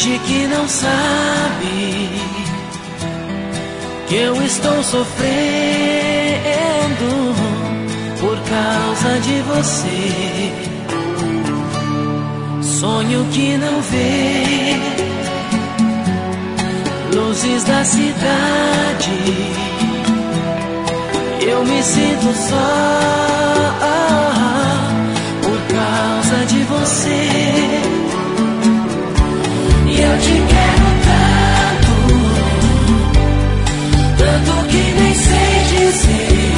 Finge que não sabe que eu estou sofrendo por causa de você. Sonho que não vê luzes da cidade. Eu me sinto só por causa de você. E eu te quero tanto que nem sei dizer.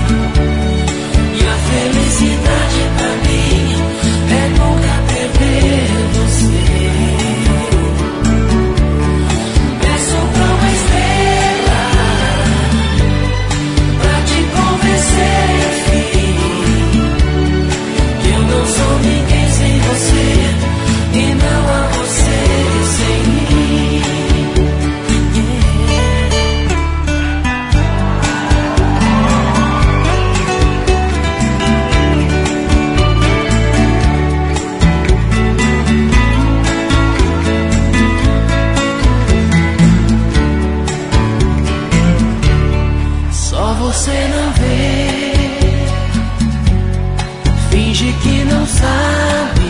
E a felicidade pra mim é nunca perder você. Peço pra uma estrela pra te convencer, enfim, que eu não sou ninguém sem você e não há você sem mim. Só você não vê, finge que não sabe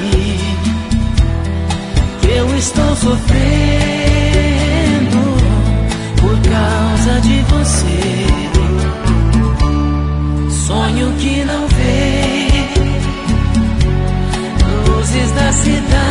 que eu estou sofrendo por causa de você. Sonho que não vê luzes da cidade.